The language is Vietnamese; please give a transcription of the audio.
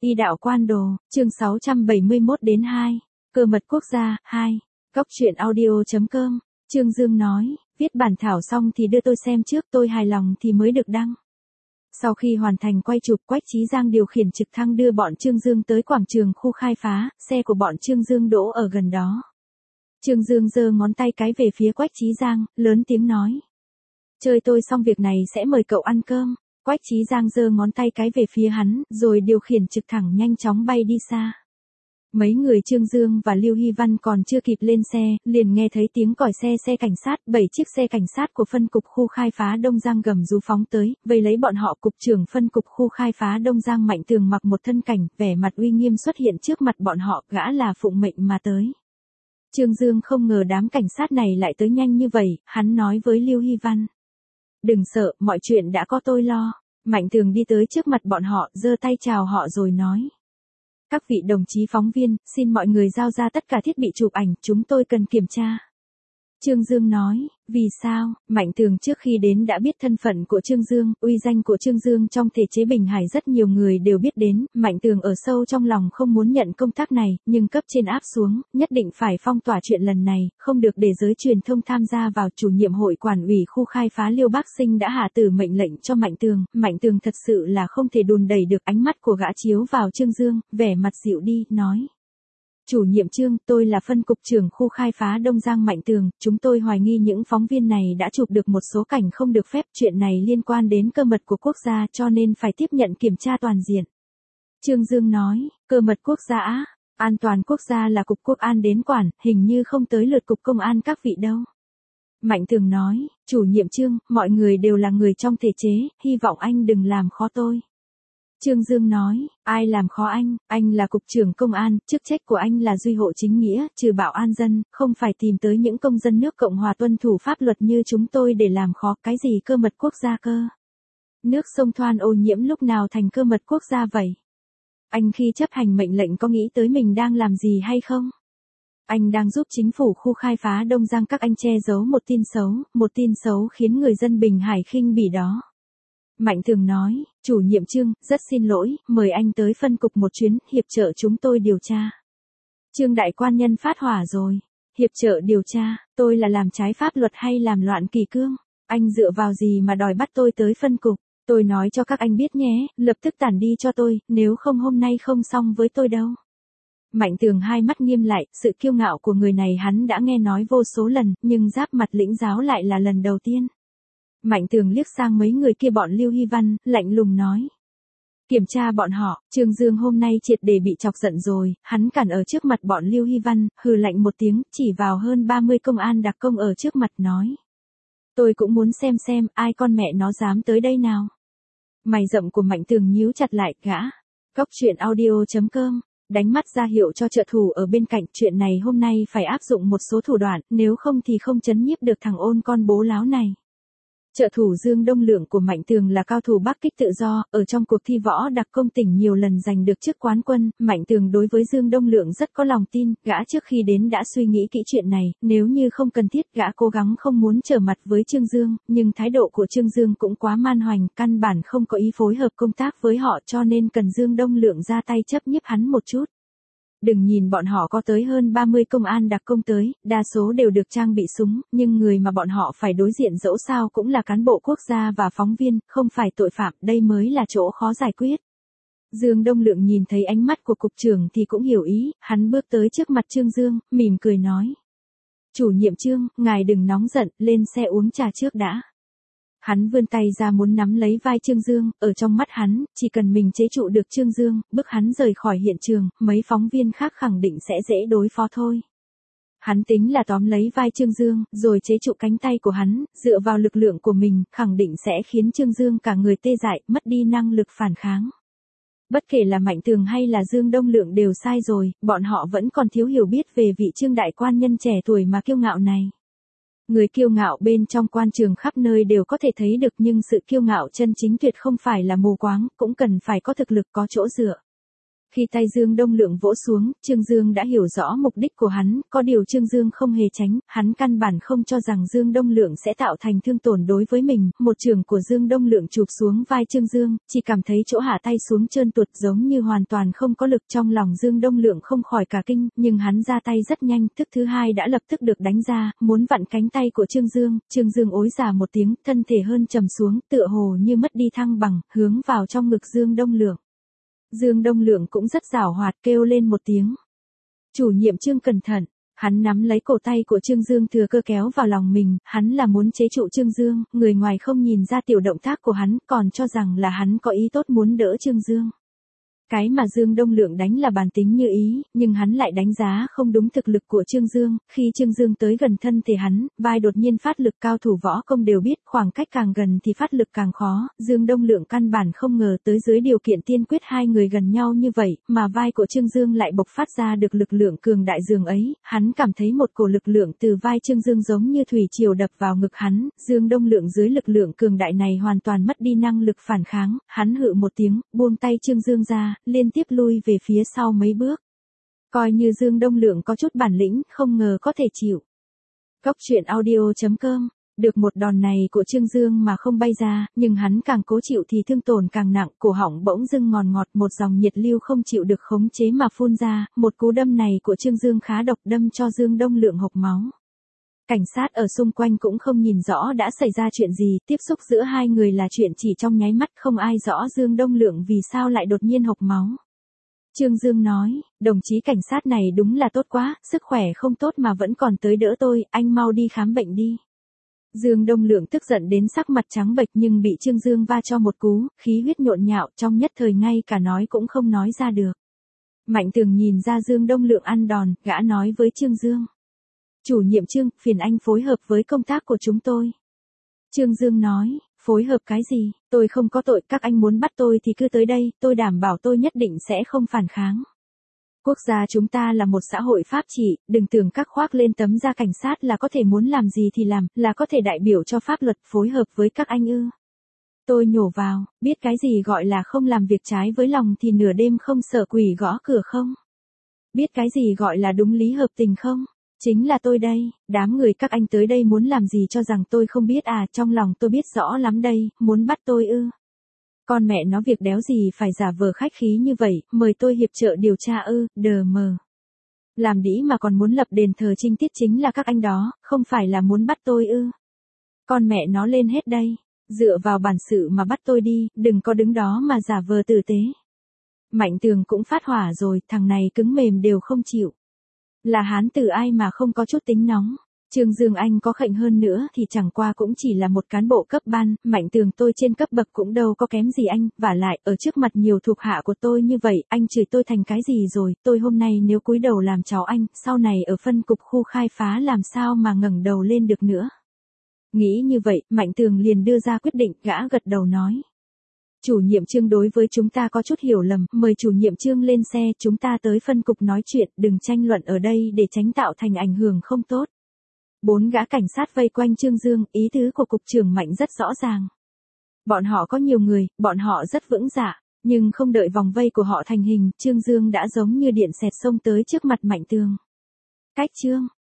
Y đạo quan đồ, chương 671 đến 2. Cơ mật quốc gia, 2. Góc truyện audio.com. Trương Dương nói, viết bản thảo xong thì đưa tôi xem trước, tôi hài lòng thì mới được đăng. Sau khi hoàn thành quay chụp, Quách Chí Giang điều khiển trực thăng đưa bọn Trương Dương tới quảng trường khu khai phá, xe của bọn Trương Dương đỗ ở gần đó. Trương Dương giơ ngón tay cái về phía Quách Chí Giang, lớn tiếng nói. Chơi tôi xong việc này sẽ mời cậu ăn cơm. Quách Chí Giang giơ ngón tay cái về phía hắn, rồi điều khiển trực thẳng nhanh chóng bay đi xa. Mấy người Trương Dương và Lưu Hy Văn còn chưa kịp lên xe, liền nghe thấy tiếng còi xe cảnh sát, 7 chiếc xe cảnh sát của phân cục khu khai phá Đông Giang gầm rú phóng tới, vây lấy bọn họ. Cục trưởng phân cục khu khai phá Đông Giang Mạnh Tường mặc một thân cảnh, vẻ mặt uy nghiêm xuất hiện trước mặt bọn họ, gã là phụng mệnh mà tới. Trương Dương không ngờ đám cảnh sát này lại tới nhanh như vậy, hắn nói với Lưu Hy Văn. Đừng sợ, mọi chuyện đã có tôi lo. Mạnh Tường đi tới trước mặt bọn họ, giơ tay chào họ rồi nói. Các vị đồng chí phóng viên, xin mọi người giao ra tất cả thiết bị chụp ảnh, chúng tôi cần kiểm tra. Trương Dương nói, vì sao? Mạnh Tường trước khi đến đã biết thân phận của Trương Dương, uy danh của Trương Dương trong thể chế Bình Hải rất nhiều người đều biết đến, Mạnh Tường ở sâu trong lòng không muốn nhận công tác này, nhưng cấp trên áp xuống, nhất định phải phong tỏa chuyện lần này, không được để giới truyền thông tham gia vào. Chủ nhiệm hội quản ủy khu khai phá Liêu Bác Sinh đã hạ tử mệnh lệnh cho Mạnh Tường thật sự là không thể đùn đẩy được. Ánh mắt của gã chiếu vào Trương Dương, vẻ mặt dịu đi, nói. Chủ nhiệm Trương, tôi là phân cục trưởng khu khai phá Đông Giang Mạnh Tường, chúng tôi hoài nghi những phóng viên này đã chụp được một số cảnh không được phép, chuyện này liên quan đến cơ mật của quốc gia cho nên phải tiếp nhận kiểm tra toàn diện. Trương Dương nói, cơ mật quốc gia á, an toàn quốc gia là cục quốc an đến quản, hình như không tới lượt cục công an các vị đâu. Mạnh Tường nói, chủ nhiệm Trương, mọi người đều là người trong thể chế, hy vọng anh đừng làm khó tôi. Trương Dương nói, ai làm khó anh là cục trưởng công an, chức trách của anh là duy hộ chính nghĩa, trừ bảo an dân, không phải tìm tới những công dân nước Cộng hòa tuân thủ pháp luật như chúng tôi để làm khó. Cái gì cơ mật quốc gia cơ? Nước sông Thoan ô nhiễm lúc nào thành cơ mật quốc gia vậy? Anh khi chấp hành mệnh lệnh có nghĩ tới mình đang làm gì hay không? Anh đang giúp chính phủ khu khai phá Đông Giang các anh che giấu một tin xấu khiến người dân Bình Hải khinh bỉ đó. Mạnh Tường nói, chủ nhiệm Trương, rất xin lỗi, mời anh tới phân cục một chuyến, hiệp trợ chúng tôi điều tra. Trương đại quan nhân phát hỏa rồi. Hiệp trợ điều tra, tôi là làm trái pháp luật hay làm loạn kỷ cương? Anh dựa vào gì mà đòi bắt tôi tới phân cục? Tôi nói cho các anh biết nhé, lập tức tản đi cho tôi, nếu không hôm nay không xong với tôi đâu. Mạnh Tường hai mắt nghiêm lại, sự kiêu ngạo của người này hắn đã nghe nói vô số lần, nhưng giáp mặt lĩnh giáo lại là lần đầu tiên. Mạnh Tường liếc sang mấy người kia bọn Lưu Hy Văn, lạnh lùng nói. Kiểm tra bọn họ. Trương Dương hôm nay triệt để bị chọc giận rồi, hắn cản ở trước mặt bọn Lưu Hy Văn, hừ lạnh một tiếng, chỉ vào hơn 30 công an đặc công ở trước mặt nói. Tôi cũng muốn xem ai con mẹ nó dám tới đây nào. Mày rậm của Mạnh Tường nhíu chặt lại, gã. Góc truyện audio.com. Đánh mắt ra hiệu cho trợ thủ ở bên cạnh, chuyện này hôm nay phải áp dụng một số thủ đoạn, nếu không thì không trấn nhiếp được thằng ôn con bố láo này. Trợ thủ Dương Đông Lượng của Mạnh Tường là cao thủ Bắc kích tự do, ở trong cuộc thi võ đặc công tỉnh nhiều lần giành được chức quán quân. Mạnh Tường đối với Dương Đông Lượng rất có lòng tin, gã trước khi đến đã suy nghĩ kỹ chuyện này, nếu như không cần thiết gã cố gắng không muốn trở mặt với Trương Dương, nhưng thái độ của Trương Dương cũng quá man hoành, căn bản không có ý phối hợp công tác với họ cho nên cần Dương Đông Lượng ra tay chấp nhiếp hắn một chút. Đừng nhìn bọn họ có tới hơn 30 công an đặc công tới, đa số đều được trang bị súng, nhưng người mà bọn họ phải đối diện dẫu sao cũng là cán bộ quốc gia và phóng viên, không phải tội phạm, đây mới là chỗ khó giải quyết. Dương Đông Lượng nhìn thấy ánh mắt của cục trưởng thì cũng hiểu ý, hắn bước tới trước mặt Trương Dương, mỉm cười nói. Chủ nhiệm Trương, ngài đừng nóng giận, lên xe uống trà trước đã. Hắn vươn tay ra muốn nắm lấy vai Trương Dương, ở trong mắt hắn, chỉ cần mình chế trụ được Trương Dương, bức hắn rời khỏi hiện trường, mấy phóng viên khác khẳng định sẽ dễ đối phó thôi. Hắn tính là tóm lấy vai Trương Dương, rồi chế trụ cánh tay của hắn, dựa vào lực lượng của mình, khẳng định sẽ khiến Trương Dương cả người tê dại, mất đi năng lực phản kháng. Bất kể là Mạnh Tường hay là Dương Đông Lượng đều sai rồi, bọn họ vẫn còn thiếu hiểu biết về vị Trương đại quan nhân trẻ tuổi mà kiêu ngạo này. Người kiêu ngạo bên trong quan trường khắp nơi đều có thể thấy được, nhưng sự kiêu ngạo chân chính tuyệt không phải là mù quáng, cũng cần phải có thực lực, có chỗ dựa. Khi tay Dương Đông Lượng vỗ xuống, Trương Dương đã hiểu rõ mục đích của hắn, có điều Trương Dương không hề tránh, hắn căn bản không cho rằng Dương Đông Lượng sẽ tạo thành thương tổn đối với mình, một chưởng của Dương Đông Lượng chụp xuống vai Trương Dương, chỉ cảm thấy chỗ hạ tay xuống trơn tuột giống như hoàn toàn không có lực, trong lòng Dương Đông Lượng không khỏi cả kinh, nhưng hắn ra tay rất nhanh, thức thứ hai đã lập tức được đánh ra, muốn vặn cánh tay của Trương Dương ối già một tiếng, thân thể hơn trầm xuống, tựa hồ như mất đi thăng bằng, hướng vào trong ngực Dương Đông Lượng. Dương Đông Lượng cũng rất giảo hoạt, kêu lên một tiếng. Chủ nhiệm Trương cẩn thận, hắn nắm lấy cổ tay của Trương Dương thừa cơ kéo vào lòng mình, hắn là muốn chế trụ Trương Dương, người ngoài không nhìn ra tiểu động tác của hắn, còn cho rằng là hắn có ý tốt muốn đỡ Trương Dương. Cái mà Dương Đông Lượng đánh là bản tính như ý, nhưng hắn lại đánh giá không đúng thực lực của Trương Dương, khi Trương Dương tới gần thân thể hắn, vai đột nhiên phát lực, cao thủ võ công đều biết, khoảng cách càng gần thì phát lực càng khó, Dương Đông Lượng căn bản không ngờ tới dưới điều kiện tiên quyết hai người gần nhau như vậy, mà vai của Trương Dương lại bộc phát ra được lực lượng cường đại dường ấy, hắn cảm thấy một cổ lực lượng từ vai Trương Dương giống như thủy triều đập vào ngực hắn, Dương Đông Lượng dưới lực lượng cường đại này hoàn toàn mất đi năng lực phản kháng, hắn hự một tiếng, buông tay Trương Dương ra, liên tiếp lui về phía sau mấy bước. Coi như Dương Đông Lượng có chút bản lĩnh, không ngờ có thể chịu. Cốc truyện audio.com, được một đòn này của Trương Dương mà không bay ra, nhưng hắn càng cố chịu thì thương tổn càng nặng, cổ họng bỗng dưng ngọt ngọt, một dòng nhiệt lưu không chịu được khống chế mà phun ra, một cú đâm này của Trương Dương khá độc, đâm cho Dương Đông Lượng hộc máu. Cảnh sát ở xung quanh cũng không nhìn rõ đã xảy ra chuyện gì, tiếp xúc giữa hai người là chuyện chỉ trong nháy mắt, không ai rõ Dương Đông Lượng vì sao lại đột nhiên hộc máu. Trương Dương nói, đồng chí cảnh sát này đúng là tốt quá, sức khỏe không tốt mà vẫn còn tới đỡ tôi, anh mau đi khám bệnh đi. Dương Đông Lượng tức giận đến sắc mặt trắng bệch nhưng bị Trương Dương va cho một cú, khí huyết nhộn nhạo, trong nhất thời ngay cả nói cũng không nói ra được. Mạnh Tường nhìn ra Dương Đông Lượng ăn đòn, gã nói với Trương Dương. Chủ nhiệm Trương, phiền anh phối hợp với công tác của chúng tôi. Trương Dương nói, phối hợp cái gì, tôi không có tội, các anh muốn bắt tôi thì cứ tới đây, tôi đảm bảo tôi nhất định sẽ không phản kháng. Quốc gia chúng ta là một xã hội pháp trị, đừng tưởng các khoác lên tấm da cảnh sát là có thể muốn làm gì thì làm, là có thể đại biểu cho pháp luật phối hợp với các anh ư. Tôi nhổ vào, biết cái gì gọi là không làm việc trái với lòng thì nửa đêm không sợ quỷ gõ cửa không? Biết cái gì gọi là đúng lý hợp tình không? Chính là tôi đây, đám người các anh tới đây muốn làm gì cho rằng tôi không biết à, trong lòng tôi biết rõ lắm đây, muốn bắt tôi ư. Con mẹ nó việc đéo gì phải giả vờ khách khí như vậy, mời tôi hiệp trợ điều tra ư, đờ mờ. Làm đĩ mà còn muốn lập đền thờ trinh tiết chính là các anh đó, không phải là muốn bắt tôi ư. Con mẹ nó lên hết đây, dựa vào bản sự mà bắt tôi đi, đừng có đứng đó mà giả vờ tử tế. Mạnh Tường cũng phát hỏa rồi, thằng này cứng mềm đều không chịu. Là hán tử ai mà không có chút tính nóng. Trương Dương anh có khệnh hơn nữa thì chẳng qua cũng chỉ là một cán bộ cấp ban, Mạnh Tường tôi trên cấp bậc cũng đâu có kém gì anh, vả lại ở trước mặt nhiều thuộc hạ của tôi như vậy, anh chửi tôi thành cái gì rồi, tôi hôm nay nếu cúi đầu làm cháu anh, sau này ở phân cục khu khai phá làm sao mà ngẩng đầu lên được nữa. Nghĩ như vậy, Mạnh Tường liền đưa ra quyết định, gã gật đầu nói. Chủ nhiệm Trương đối với chúng ta có chút hiểu lầm, mời chủ nhiệm Trương lên xe, chúng ta tới phân cục nói chuyện, đừng tranh luận ở đây để tránh tạo thành ảnh hưởng không tốt. 4 gã cảnh sát vây quanh Trương Dương, ý tứ của cục trưởng Mạnh rất rõ ràng. Bọn họ có nhiều người, bọn họ rất vững dạ, nhưng không đợi vòng vây của họ thành hình, Trương Dương đã giống như điện xẹt xông tới trước mặt Mạnh Tường. Cách Trương,